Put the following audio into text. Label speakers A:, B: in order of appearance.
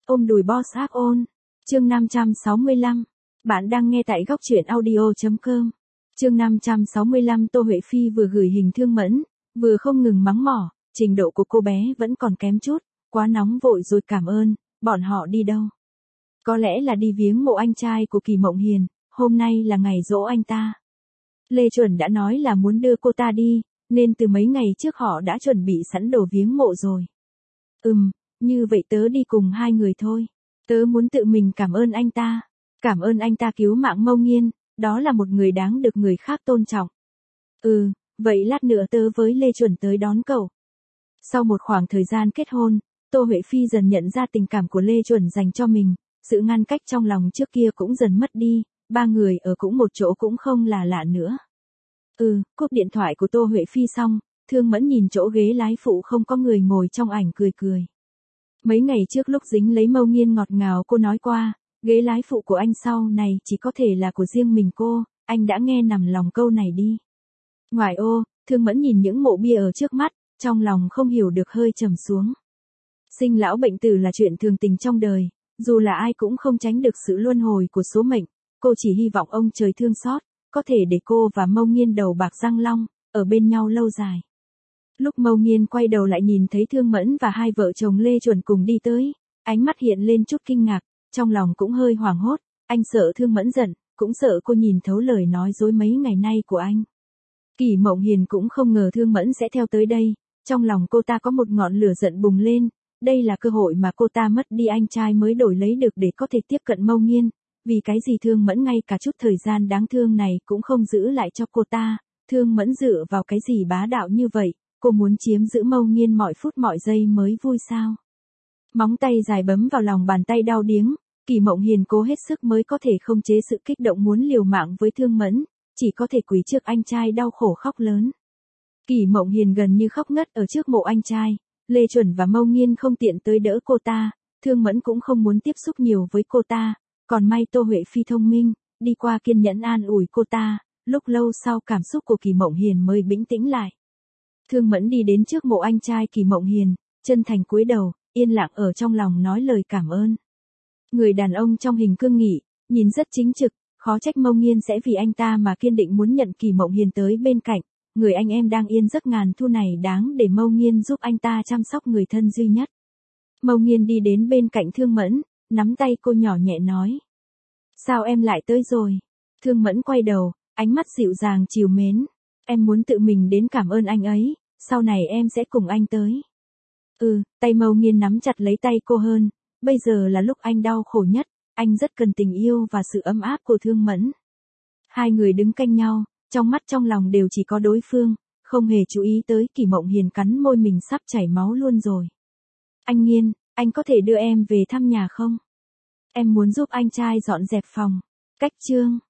A: Ôm đùi boss áp ôn. Chương 565. Bạn đang nghe tại góc truyện audio.com. Chương 565 Tô Huệ Phi vừa gửi hình Thương Mẫn, vừa không ngừng mắng mỏ, trình độ của cô bé vẫn còn kém chút, quá nóng vội rồi cảm ơn, bọn họ đi đâu? Có lẽ là đi viếng mộ anh trai của Kỳ Mộng Hiền, hôm nay là ngày giỗ anh ta. Lê Chuẩn đã nói là muốn đưa cô ta đi, nên từ mấy ngày trước họ đã chuẩn bị sẵn đồ viếng mộ rồi. Như vậy tớ đi cùng hai người thôi. Tớ muốn tự mình cảm ơn anh ta. Cảm ơn anh ta cứu mạng Mâu Nghiên, đó là một người đáng được người khác tôn trọng. Vậy lát nữa tớ với Lê Chuẩn tới đón cậu. Sau một khoảng thời gian kết hôn, Tô Huệ Phi dần nhận ra tình cảm của Lê Chuẩn dành cho mình, sự ngăn cách trong lòng trước kia cũng dần mất đi, ba người ở cũng một chỗ cũng không là lạ nữa. Cúp điện thoại của Tô Huệ Phi xong, Thương Mẫn nhìn chỗ ghế lái phụ không có người ngồi trong ảnh cười cười. Mấy ngày trước lúc dính lấy Mâu Nghiên ngọt ngào cô nói qua, ghế lái phụ của anh sau này chỉ có thể là của riêng mình cô, anh đã nghe nằm lòng câu này đi. Ngoài ô, Thương Mẫn nhìn những mộ bia ở trước mắt, trong lòng không hiểu được hơi trầm xuống. Sinh lão bệnh tử là chuyện thường tình trong đời, dù là ai cũng không tránh được sự luân hồi của số mệnh, cô chỉ hy vọng ông trời thương xót, có thể để cô và Mâu Nghiên đầu bạc răng long, ở bên nhau lâu dài. Lúc Mâu Nghiên quay đầu lại nhìn thấy Thương Mẫn và hai vợ chồng Lê Chuẩn cùng đi tới, ánh mắt hiện lên chút kinh ngạc, trong lòng cũng hơi hoảng hốt, anh sợ Thương Mẫn giận, cũng sợ cô nhìn thấu lời nói dối mấy ngày nay của anh. Kỳ Mộng Hiền cũng không ngờ Thương Mẫn sẽ theo tới đây, trong lòng cô ta có một ngọn lửa giận bùng lên, đây là cơ hội mà cô ta mất đi anh trai mới đổi lấy được để có thể tiếp cận Mâu Nghiên, vì cái gì Thương Mẫn ngay cả chút thời gian đáng thương này cũng không giữ lại cho cô ta, Thương Mẫn dựa vào cái gì bá đạo như vậy, cô muốn chiếm giữ Mâu Nghiên mọi phút mọi giây mới vui sao? Móng tay dài bấm vào lòng bàn tay đau điếng, Kỳ Mộng Hiền cố hết sức mới có thể không chế sự kích động muốn liều mạng với Thương Mẫn, chỉ có thể quỳ trước anh trai đau khổ khóc lớn. Kỳ Mộng Hiền gần như khóc ngất ở trước mộ anh trai, Lê Chuẩn và Mâu Nghiên không tiện tới đỡ cô ta, Thương Mẫn cũng không muốn tiếp xúc nhiều với cô ta, còn may Tô Huệ Phi thông minh, đi qua kiên nhẫn an ủi cô ta, lúc lâu sau cảm xúc của Kỳ Mộng Hiền mới bình tĩnh lại. Thương Mẫn đi đến trước mộ anh trai Kỳ Mộng Hiền, chân thành cúi đầu, yên lặng ở trong lòng nói lời cảm ơn. Người đàn ông trong hình cương nghị, nhìn rất chính trực, khó trách Mâu Nghiên sẽ vì anh ta mà kiên định muốn nhận Kỳ Mộng Hiền tới bên cạnh, người anh em đang yên giấc ngàn thu này đáng để Mâu Nghiên giúp anh ta chăm sóc người thân duy nhất. Mâu Nghiên đi đến bên cạnh Thương Mẫn, nắm tay cô nhỏ nhẹ nói. Sao em lại tới rồi? Thương Mẫn quay đầu, ánh mắt dịu dàng trìu mến. Em muốn tự mình đến cảm ơn anh ấy, sau này em sẽ cùng anh tới. Tay Mâu Nghiên nắm chặt lấy tay cô hơn, bây giờ là lúc anh đau khổ nhất, anh rất cần tình yêu và sự ấm áp của Thương Mẫn. Hai người đứng cạnh nhau, trong mắt trong lòng đều chỉ có đối phương, không hề chú ý tới Kỳ Mộng Hiền cắn môi mình sắp chảy máu luôn rồi. Anh Nghiên, anh có thể đưa em về thăm nhà không? Em muốn giúp anh trai dọn dẹp phòng. Cách chương.